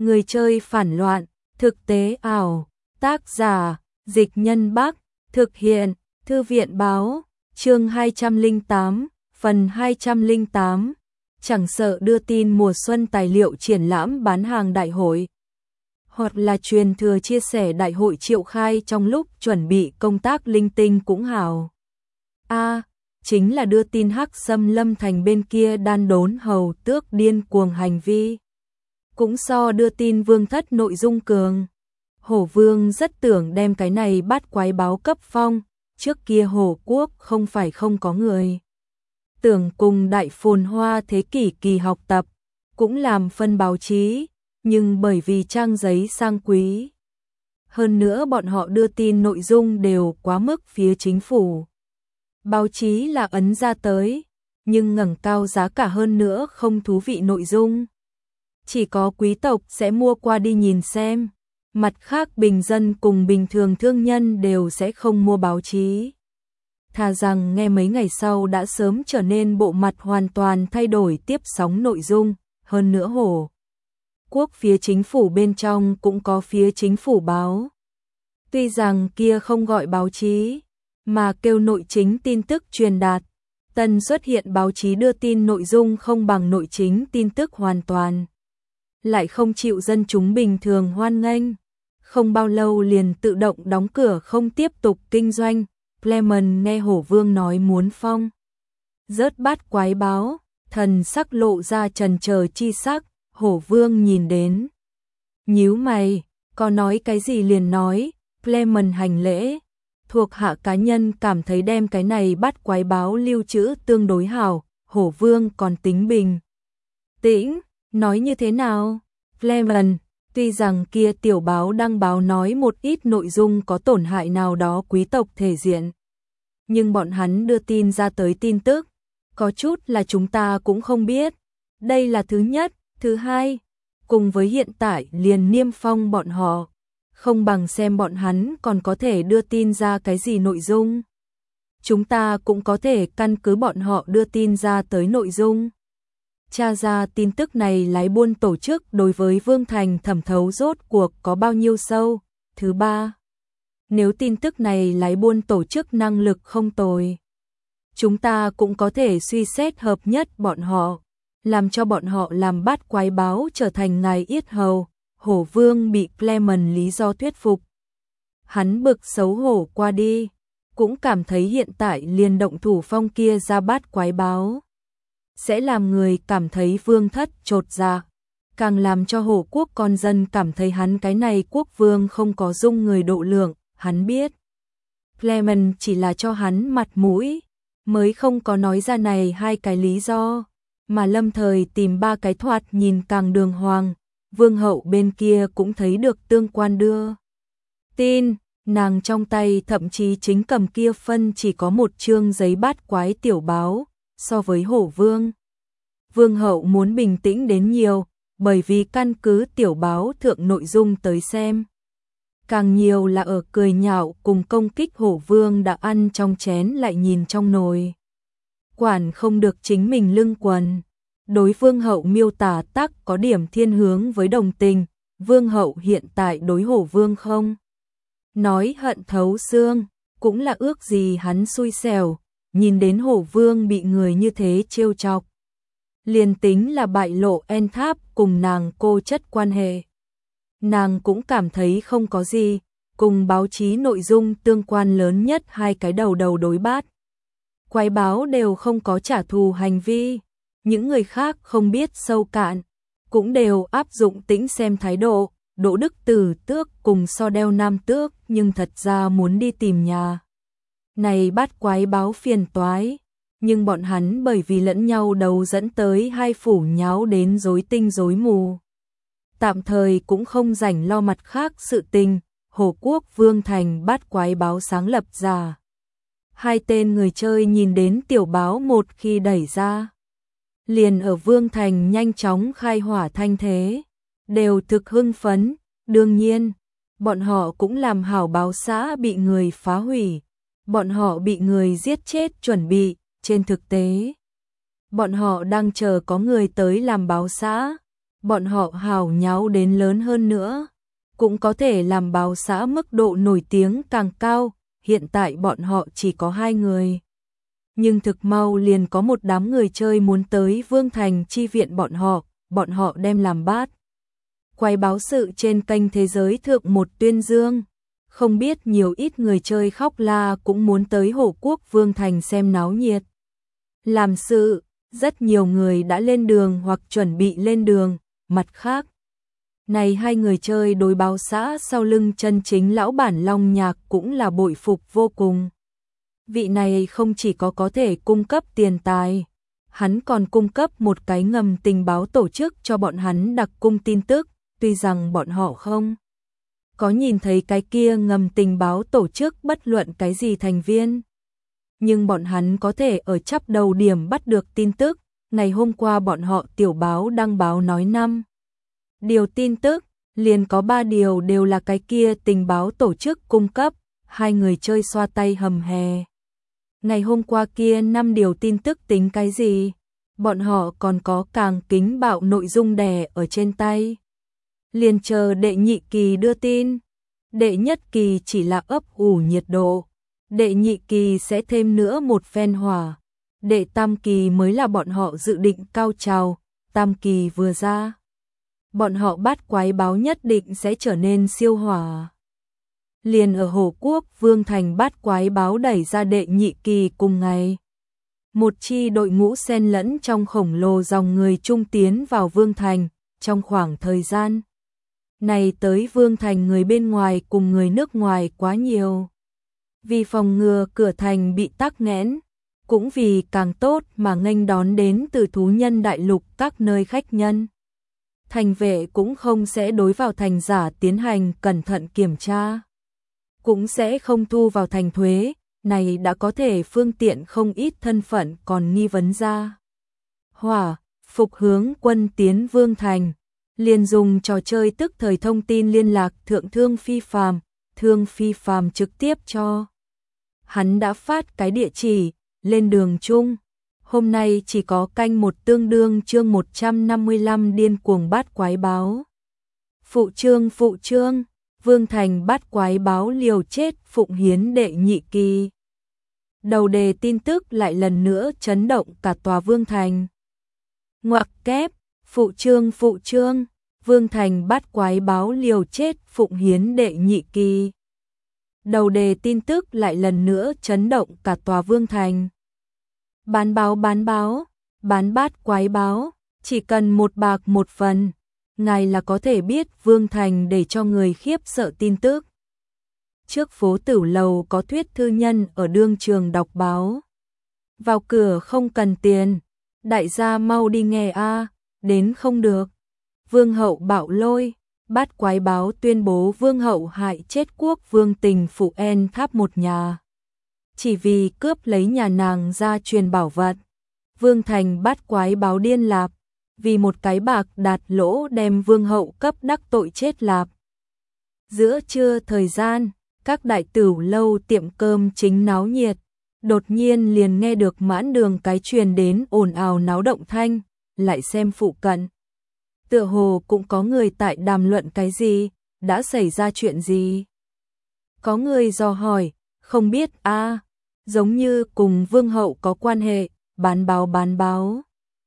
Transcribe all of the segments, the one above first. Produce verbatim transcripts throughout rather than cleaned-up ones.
Người chơi phản loạn, thực tế ảo, tác giả, Dịch Nhân Bắc, thực hiện, Thư viện Báo, chương hai trăm lẻ tám, phần hai trăm lẻ tám, chẳng sợ đưa tin mùa xuân tài liệu triển lãm bán hàng đại hội, hoặc là truyền thừa chia sẻ đại hội triệu khai trong lúc chuẩn bị công tác linh tinh cũng hào. A, à, chính là đưa tin Hắc Xâm Lâm Thành bên kia đan đốn hầu tước điên cuồng hành vi. Cũng so đưa tin Vương Thất nội dung cường. Hổ Vương rất tưởng đem cái này bắt quái báo cấp phong, trước kia Hổ Quốc không phải không có người. Tưởng cùng đại phồn hoa thế kỷ kỳ học tập, cũng làm phân báo chí, nhưng bởi vì trang giấy sang quý. Hơn nữa bọn họ đưa tin nội dung đều quá mức phía chính phủ. Báo chí là ấn ra tới, nhưng ngẩng cao giá cả hơn nữa không thú vị nội dung. Chỉ có quý tộc sẽ mua qua đi nhìn xem, mặt khác bình dân cùng bình thường thương nhân đều sẽ không mua báo chí. Thà rằng nghe mấy ngày sau đã sớm trở nên bộ mặt hoàn toàn thay đổi tiếp sóng nội dung, hơn nữa Hổ Quốc phía chính phủ bên trong cũng có phía chính phủ báo. Tuy rằng kia không gọi báo chí, mà kêu nội chính tin tức truyền đạt, tần xuất hiện báo chí đưa tin nội dung không bằng nội chính tin tức hoàn toàn. Lại không chịu dân chúng bình thường hoan nghênh, không bao lâu liền tự động đóng cửa không tiếp tục kinh doanh. Clement nghe Hổ Vương nói muốn phong rớt bát quái báo, thần sắc lộ ra trần chờ chi sắc. Hổ Vương nhìn đến, nhíu mày, có nói cái gì liền nói. Clement hành lễ, thuộc hạ cá nhân cảm thấy đem cái này bát quái báo lưu trữ tương đối hảo. Hổ Vương còn tính bình tĩnh, nói như thế nào? Clement, tuy rằng kia tiểu báo đăng báo nói một ít nội dung có tổn hại nào đó quý tộc thể diện, nhưng bọn hắn đưa tin ra tới tin tức, có chút là chúng ta cũng không biết. Đây là thứ nhất. Thứ hai, cùng với hiện tại liền niêm phong bọn họ, không bằng xem bọn hắn còn có thể đưa tin ra cái gì nội dung. Chúng ta cũng có thể căn cứ bọn họ đưa tin ra tới nội dung, tra ra tin tức này lái buôn tổ chức đối với Vương Thành thẩm thấu rốt cuộc có bao nhiêu sâu. Thứ ba, nếu tin tức này lái buôn tổ chức năng lực không tồi, chúng ta cũng có thể suy xét hợp nhất bọn họ, làm cho bọn họ làm bát quái báo trở thành ngài yết hầu. Hổ Vương bị Clement lý do thuyết phục. Hắn bực xấu hổ qua đi, cũng cảm thấy hiện tại liền động thủ phong kia ra bát quái báo sẽ làm người cảm thấy Vương Thất chột dạ, càng làm cho Hổ Quốc con dân cảm thấy hắn cái này quốc vương không có dung người độ lượng. Hắn biết Clement chỉ là cho hắn mặt mũi, mới không có nói ra này hai cái lý do, mà lâm thời tìm ba cái thoạt nhìn càng đường hoàng. Vương hậu bên kia cũng thấy được tương quan đưa tin, nàng trong tay thậm chí chính cầm kia phân chỉ có một chương giấy bát quái tiểu báo. So với Hổ Vương, Vương hậu muốn bình tĩnh đến nhiều, bởi vì căn cứ tiểu báo thượng nội dung tới xem, càng nhiều là ở cười nhạo cùng công kích Hổ Vương đã ăn trong chén lại nhìn trong nồi, quản không được chính mình lưng quần. Đối Vương hậu miêu tả tắc có điểm thiên hướng với đồng tình. Vương hậu hiện tại đối Hổ Vương không nói hận thấu xương, cũng là ước gì hắn xui xẻo, nhìn đến Hổ Vương bị người như thế trêu chọc. Liền tính là bại lộ En Tháp cùng nàng cô chất quan hệ, nàng cũng cảm thấy không có gì. Cùng báo chí nội dung tương quan lớn nhất hai cái đầu đầu đối bát quái báo đều không có trả thù hành vi. Những người khác không biết sâu cạn, cũng đều áp dụng tĩnh xem thái độ. Đỗ Đức Tử Tước cùng So Đeo Nam Tước nhưng thật ra muốn đi tìm nhà này bát quái báo phiền toái, nhưng bọn hắn bởi vì lẫn nhau đầu dẫn tới hai phủ nháo đến rối tinh rối mù, tạm thời cũng không rảnh lo mặt khác sự tình. Hổ Quốc Vương Thành bát quái báo sáng lập ra, hai tên người chơi nhìn đến tiểu báo một khi đẩy ra, liền ở Vương Thành nhanh chóng khai hỏa thanh thế, đều thực hưng phấn. Đương nhiên, bọn họ cũng làm hảo báo xã bị người phá hủy, bọn họ bị người giết chết chuẩn bị. Trên thực tế, bọn họ đang chờ có người tới làm báo xã, bọn họ hào nháo đến lớn hơn nữa, cũng có thể làm báo xã mức độ nổi tiếng càng cao, hiện tại bọn họ chỉ có hai người. Nhưng thực mau liền có một đám người chơi muốn tới Vương Thành chi viện bọn họ, bọn họ đem làm bát. Quay báo sự trên kênh Thế Giới Thượng một tuyên dương, không biết nhiều ít người chơi khóc la cũng muốn tới Hổ Quốc Vương Thành xem náo nhiệt. Làm sự, rất nhiều người đã lên đường hoặc chuẩn bị lên đường, mặt khác. Này hai người chơi đối báo xã sau lưng chân chính lão bản Long Nhạc cũng là bội phục vô cùng. Vị này không chỉ có có thể cung cấp tiền tài, hắn còn cung cấp một cái ngầm tình báo tổ chức cho bọn hắn đặc cung tin tức, tuy rằng bọn họ không có nhìn thấy cái kia ngầm tình báo tổ chức bất luận cái gì thành viên. Nhưng bọn hắn có thể ở chắp đầu điểm bắt được tin tức, ngày hôm qua bọn họ tiểu báo đăng báo nói năm điều tin tức, liền có ba điều đều là cái kia tình báo tổ chức cung cấp, hai người chơi xoa tay hầm hè. Ngày hôm qua kia năm điều tin tức tính cái gì? Bọn họ còn có càng kính bạo nội dung đè ở trên tay. Liền chờ đệ nhị kỳ đưa tin. Đệ nhất kỳ chỉ là ấp ủ nhiệt độ. Đệ nhị kỳ sẽ thêm nữa một phen hỏa. Đệ tam kỳ mới là bọn họ dự định cao trào. Tam kỳ vừa ra, bọn họ bát quái báo nhất định sẽ trở nên siêu hỏa. Liền ở Hổ Quốc Vương Thành bát quái báo đẩy ra đệ nhị kỳ cùng ngày. Một chi đội ngũ xen lẫn trong khổng lồ dòng người trung tiến vào Vương Thành, trong khoảng thời gian này tới Vương Thành người bên ngoài cùng người nước ngoài quá nhiều. Vì phòng ngừa cửa thành bị tắc nghẽn, cũng vì càng tốt mà nghênh đón đến từ thú nhân đại lục các nơi khách nhân. Thành vệ cũng không sẽ đối vào thành giả tiến hành cẩn thận kiểm tra, cũng sẽ không thu vào thành thuế, này đã có thể phương tiện không ít thân phận còn nghi vấn ra. Hỏa, phục hướng quân tiến Vương Thành, liền dùng trò chơi tức thời thông tin liên lạc thượng Thương Phi Phàm, Thương Phi Phàm trực tiếp cho. Hắn đã phát cái địa chỉ, lên đường chung. Hôm nay chỉ có canh một tương đương chương một trăm năm mươi lăm điên cuồng bát quái báo. Phụ chương phụ chương, Vương Thành bát quái báo liều chết phụng hiến đệ nhị kỳ. Đầu đề tin tức lại lần nữa chấn động cả tòa Vương Thành. Ngoặc kép, phụ chương phụ chương, Vương Thành bát quái báo liều chết phụng hiến đệ nhị kỳ. Đầu đề tin tức lại lần nữa chấn động cả tòa Vương Thành. Bán báo bán báo, bán bát quái báo, chỉ cần một bạc một phần, ngài là có thể biết Vương Thành để cho người khiếp sợ tin tức. Trước phố Tử Lầu có thuyết thư nhân ở đương trường đọc báo. Vào cửa không cần tiền, đại gia mau đi nghe a, đến không được. Vương hậu bạo lôi, bát quái báo tuyên bố vương hậu hại chết quốc vương tình phụ En Tháp một nhà. Chỉ vì cướp lấy nhà nàng ra truyền bảo vật. Vương Thành bát quái báo điên lạp, vì một cái bạc đạt lỗ đem vương hậu cấp đắc tội chết lạp. Giữa trưa thời gian, các đại tửu lâu tiệm cơm chính náo nhiệt, đột nhiên liền nghe được mãn đường cái truyền đến ồn ào náo động thanh, lại xem phụ cận. Tựa hồ cũng có người tại đàm luận cái gì, đã xảy ra chuyện gì. Có người dò hỏi, không biết a, à, giống như cùng vương hậu có quan hệ, bán báo bán báo.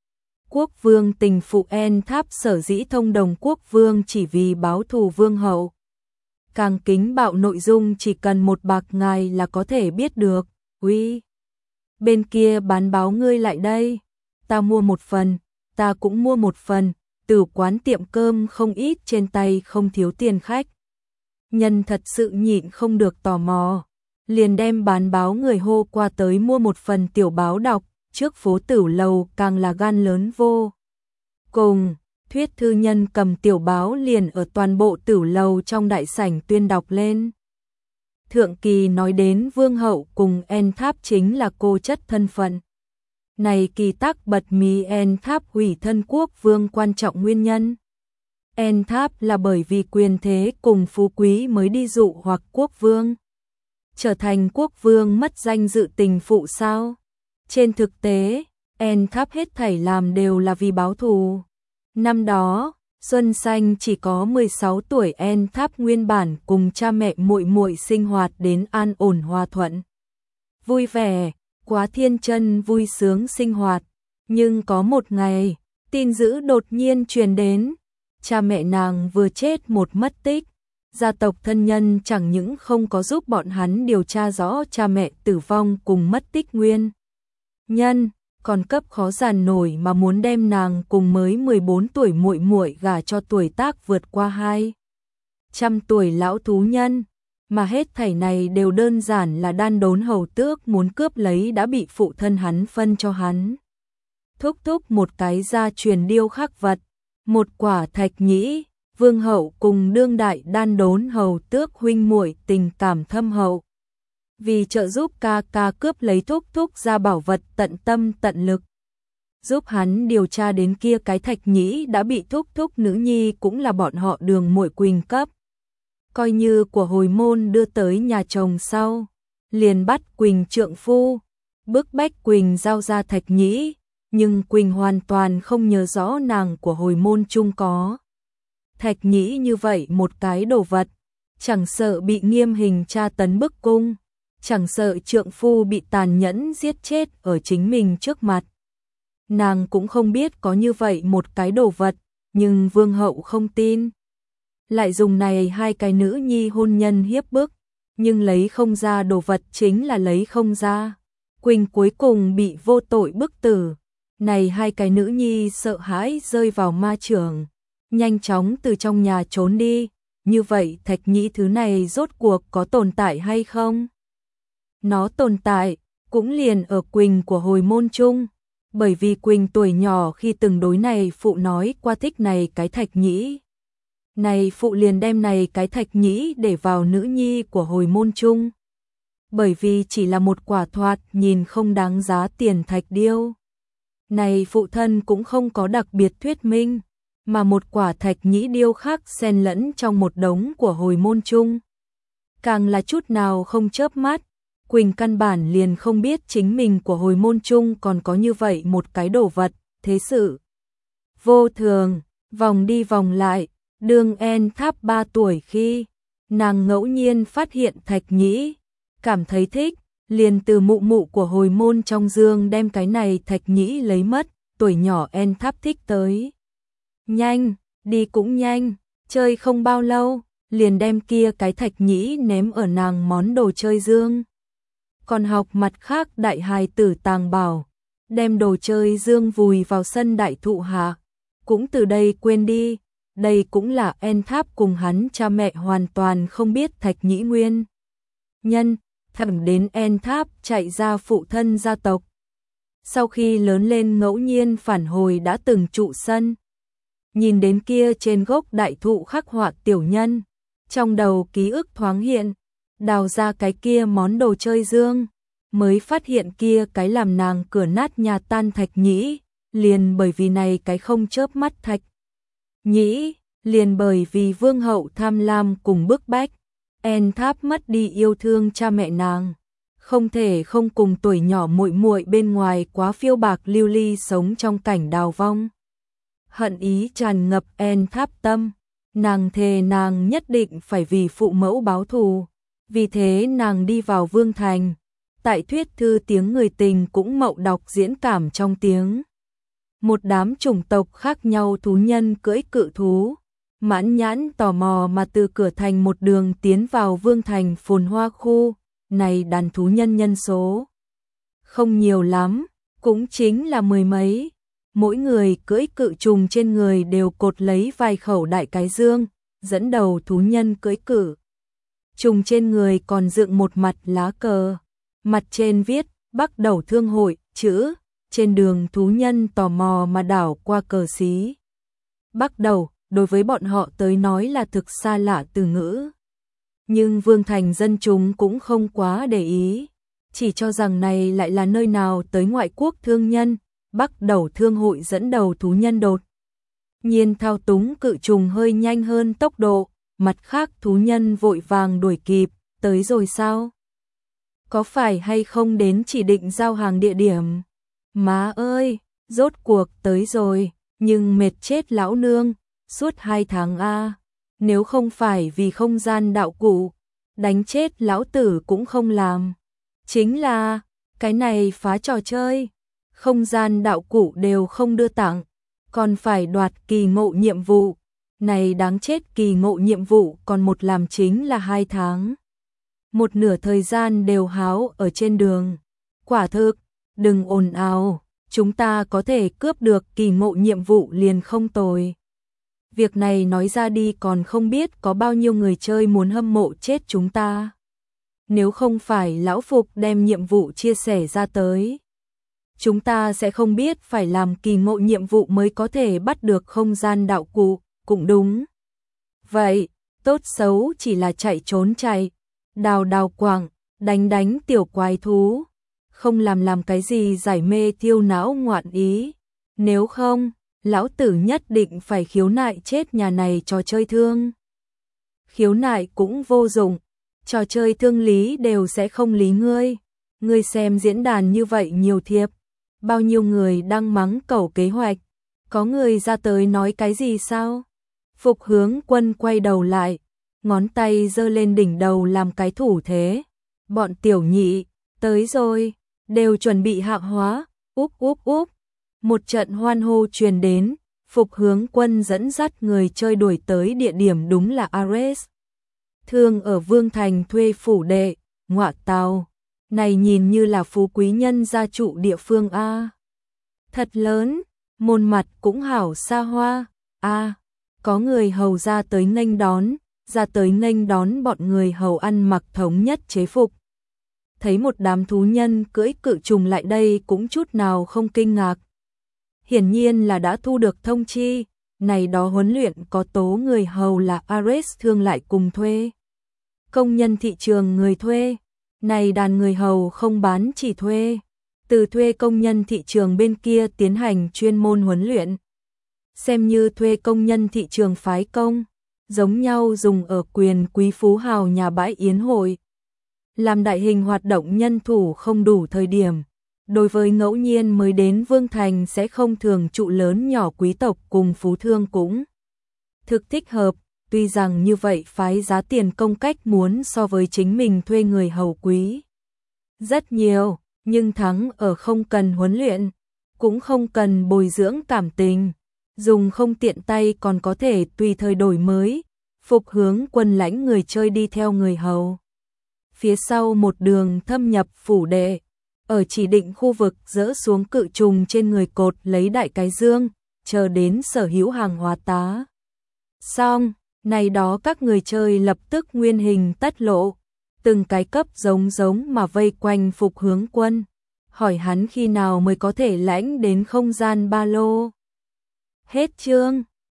Quốc vương tình phụ En Tháp sở dĩ thông đồng quốc vương chỉ vì báo thù vương hậu. Càng kính bạo nội dung chỉ cần một bạc ngài là có thể biết được. Uy, bên kia bán báo ngươi lại đây, ta mua một phần, ta cũng mua một phần. Từ quán tiệm cơm không ít trên tay không thiếu tiền khách. Nhân thật sự nhịn không được tò mò, liền đem bán báo người hô qua tới mua một phần tiểu báo đọc, trước phố Tử Lầu càng là gan lớn vô cùng. Thuyết thư nhân cầm tiểu báo liền ở toàn bộ Tử Lầu trong đại sảnh tuyên đọc lên. Thượng kỳ nói đến vương hậu cùng En Tháp chính là cô chất thân phận. Này kỳ tác bật mí En Tháp hủy thân quốc vương quan trọng nguyên nhân. En Tháp là bởi vì quyền thế cùng phú quý mới đi dụ hoặc quốc vương. Trở thành quốc vương mất danh dự tình phụ sao? Trên thực tế, En Tháp hết thảy làm đều là vì báo thù. Năm đó, Xuân Xanh chỉ có mười sáu tuổi, En Tháp nguyên bản cùng cha mẹ muội muội sinh hoạt đến an ổn hòa thuận. Vui vẻ, quá thiên chân vui sướng sinh hoạt, nhưng có một ngày, tin dữ đột nhiên truyền đến, cha mẹ nàng vừa chết một mất tích. Gia tộc thân nhân chẳng những không có giúp bọn hắn điều tra rõ cha mẹ tử vong cùng mất tích nguyên nhân, còn cấp khó giàn nổi mà muốn đem nàng cùng mới mười bốn tuổi muội muội gả cho tuổi tác vượt qua hai trăm tuổi lão thú nhân, mà hết thảy này đều đơn giản là Đan Đốn hầu tước muốn cướp lấy đã bị phụ thân hắn phân cho hắn. Thúc thúc một cái gia truyền điêu khắc vật, một quả thạch nhĩ. Vương hậu cùng đương đại Đan Đốn hầu tước huynh muội tình cảm thâm hậu. Vì trợ giúp ca ca cướp lấy thúc thúc ra bảo vật, tận tâm tận lực giúp hắn điều tra đến kia cái thạch nhĩ đã bị thúc thúc nữ nhi cũng là bọn họ Đường muội Quỳnh cấp. Coi như của hồi môn đưa tới nhà chồng sau, liền bắt Quỳnh trượng phu, bức bách Quỳnh giao ra thạch nhĩ, nhưng Quỳnh hoàn toàn không nhớ rõ nàng của hồi môn chung có thạch nhĩ như vậy một cái đồ vật, chẳng sợ bị nghiêm hình tra tấn bức cung, chẳng sợ trượng phu bị tàn nhẫn giết chết ở chính mình trước mặt. Nàng cũng không biết có như vậy một cái đồ vật, nhưng vương hậu không tin. Lại dùng này hai cái nữ nhi hôn nhân hiếp bức, nhưng lấy không ra đồ vật chính là lấy không ra. Quỳnh cuối cùng bị vô tội bức tử, này hai cái nữ nhi sợ hãi rơi vào ma trường, nhanh chóng từ trong nhà trốn đi. Như vậy thạch nhĩ thứ này rốt cuộc có tồn tại hay không? Nó tồn tại, cũng liền ở Quỳnh của hồi môn chung, bởi vì Quỳnh tuổi nhỏ khi từng đối này phụ nói qua thích này cái thạch nhĩ. Này phụ liền đem này cái thạch nhĩ để vào nữ nhi của hồi môn chung. Bởi vì chỉ là một quả thoạt nhìn không đáng giá tiền thạch điêu. Này phụ thân cũng không có đặc biệt thuyết minh, mà một quả thạch nhĩ điêu khắc xen lẫn trong một đống của hồi môn chung. Càng là chút nào không chớp mắt, Quỳnh căn bản liền không biết chính mình của hồi môn chung còn có như vậy một cái đồ vật, thế sự vô thường, vòng đi vòng lại, đương En Tháp ba tuổi khi, nàng ngẫu nhiên phát hiện thạch nhĩ, cảm thấy thích, liền từ mụ mụ của hồi môn trong dương đem cái này thạch nhĩ lấy mất, tuổi nhỏ En Tháp thích tới. Nhanh, đi cũng nhanh, chơi không bao lâu, liền đem kia cái thạch nhĩ ném ở nàng món đồ chơi dương. Còn học mặt khác đại hài tử tàng bảo, đem đồ chơi dương vùi vào sân đại thụ hạ, cũng từ đây quên đi. Đây cũng là En Tháp cùng hắn cha mẹ hoàn toàn không biết thạch nhĩ nguyên nhân, thẳng đến En Tháp chạy ra phụ thân gia tộc. Sau khi lớn lên ngẫu nhiên phản hồi đã từng trụ sân, nhìn đến kia trên gốc đại thụ khắc họa tiểu nhân, trong đầu ký ức thoáng hiện, đào ra cái kia món đồ chơi dương, mới phát hiện kia cái làm nàng cửa nát nhà tan thạch nhĩ, liền bởi vì này cái không chớp mắt thạch nhĩ, liền bởi vì vương hậu tham lam cùng bức bách, En Tháp mất đi yêu thương cha mẹ nàng, không thể không cùng tuổi nhỏ muội muội bên ngoài quá phiêu bạc lưu ly sống trong cảnh đào vong. Hận ý tràn ngập En Tháp tâm, nàng thề nàng nhất định phải vì phụ mẫu báo thù, vì thế nàng đi vào vương thành, tại thuyết thư tiếng người tình cũng mậu đọc diễn cảm trong tiếng. Một đám chủng tộc khác nhau thú nhân cưỡi cự thú, mãn nhãn tò mò mà từ cửa thành một đường tiến vào vương thành phồn hoa khu, này đàn thú nhân nhân số không nhiều lắm, cũng chính là mười mấy, mỗi người cưỡi cự trùng trên người đều cột lấy vài khẩu đại cái dương, dẫn đầu thú nhân cưỡi cự trùng trên người còn dựng một mặt lá cờ, mặt trên viết Bắc Đầu Thương hội chữ. Trên đường thú nhân tò mò mà đảo qua cờ xí Bắc Đầu, đối với bọn họ tới nói là thực xa lạ từ ngữ. Nhưng vương thành dân chúng cũng không quá để ý, chỉ cho rằng này lại là nơi nào tới ngoại quốc thương nhân. Bắc Đầu Thương hội dẫn đầu thú nhân đột nhiên thao túng cự trùng hơi nhanh hơn tốc độ, mặt khác thú nhân vội vàng đuổi kịp, tới rồi sao? Có phải hay không đến chỉ định giao hàng địa điểm? Má ơi, rốt cuộc tới rồi, nhưng mệt chết lão nương, Suốt hai tháng a, nếu không phải vì không gian đạo cụ, đánh chết lão tử cũng không làm. Chính là, cái này phá trò chơi, không gian đạo cụ đều không đưa tặng, còn phải đoạt kỳ ngộ nhiệm vụ. Này đáng chết, kỳ ngộ nhiệm vụ còn một làm chính là hai tháng. Một nửa thời gian đều háo ở trên đường. Quả thực, đừng ồn ào, chúng ta có thể cướp được kỳ ngộ nhiệm vụ liền không tồi. Việc này nói ra đi còn không biết có bao nhiêu người chơi muốn hâm mộ chết chúng ta. Nếu không phải lão Phục đem nhiệm vụ chia sẻ ra tới, chúng ta sẽ không biết phải làm kỳ ngộ nhiệm vụ mới có thể bắt được không gian đạo cụ, cũng đúng. Vậy, tốt xấu chỉ là chạy trốn chạy, đào đào quảng, đánh đánh tiểu quái thú, không làm làm cái gì giải mê tiêu não ngoạn ý. Nếu không, lão tử nhất định phải khiếu nại chết nhà này trò chơi thương. Khiếu nại cũng vô dụng, trò chơi thương lý đều sẽ không lý ngươi. Ngươi xem diễn đàn như vậy nhiều thiệp, bao nhiêu người đang mắng cẩu kế hoạch, có người ra tới nói cái gì sao? Phục Hướng Quân quay đầu lại, ngón tay giơ lên đỉnh đầu làm cái thủ thế. Bọn tiểu nhị, tới rồi, đều chuẩn bị hạng hóa, úp úp úp. Một trận hoan hô truyền đến, Phục Hướng Quân dẫn dắt người chơi đuổi tới địa điểm đúng là Ares. Thương ở Vương Thành thuê phủ đệ, ngọa tào. Này nhìn như là phú quý nhân gia trụ địa phương a. Thật lớn, môn mặt cũng hảo xa hoa, a. Có người hầu ra tới nghênh đón, ra tới nghênh đón bọn người hầu ăn mặc thống nhất chế phục. Thấy một đám thú nhân cưỡi cự trùng lại đây cũng chút nào không kinh ngạc. Hiển nhiên là đã thu được thông chi, này đó huấn luyện có tố người hầu là Ares Thương lại cùng thuê. Công nhân thị trường người thuê, này đàn người hầu không bán chỉ thuê, từ thuê công nhân thị trường bên kia tiến hành chuyên môn huấn luyện. Xem như thuê công nhân thị trường phái công, giống nhau dùng ở quyền quý phú hào nhà bãi yến hội. Làm đại hình hoạt động nhân thủ không đủ thời điểm, đối với ngẫu nhiên mới đến Vương Thành sẽ không thường trụ lớn nhỏ quý tộc cùng phú thương cũng thực thích hợp, tuy rằng như vậy phái giá tiền công cách muốn so với chính mình thuê người hầu quý rất nhiều, nhưng thắng ở không cần huấn luyện, cũng không cần bồi dưỡng cảm tình, dùng không tiện tay còn có thể tùy thời đổi mới. Phục Hướng Quân lãnh người chơi đi theo người hầu phía sau một đường thâm nhập phủ đệ, ở chỉ định khu vực dỡ xuống cự trùng trên người cột lấy đại cái dương, chờ đến sở hữu hàng hóa tá. Xong, này đó các người chơi lập tức nguyên hình tất lộ, từng cái cấp giống giống mà vây quanh Phục Hướng Quân, hỏi hắn khi nào mới có thể lãnh đến không gian ba lô. Hết chương.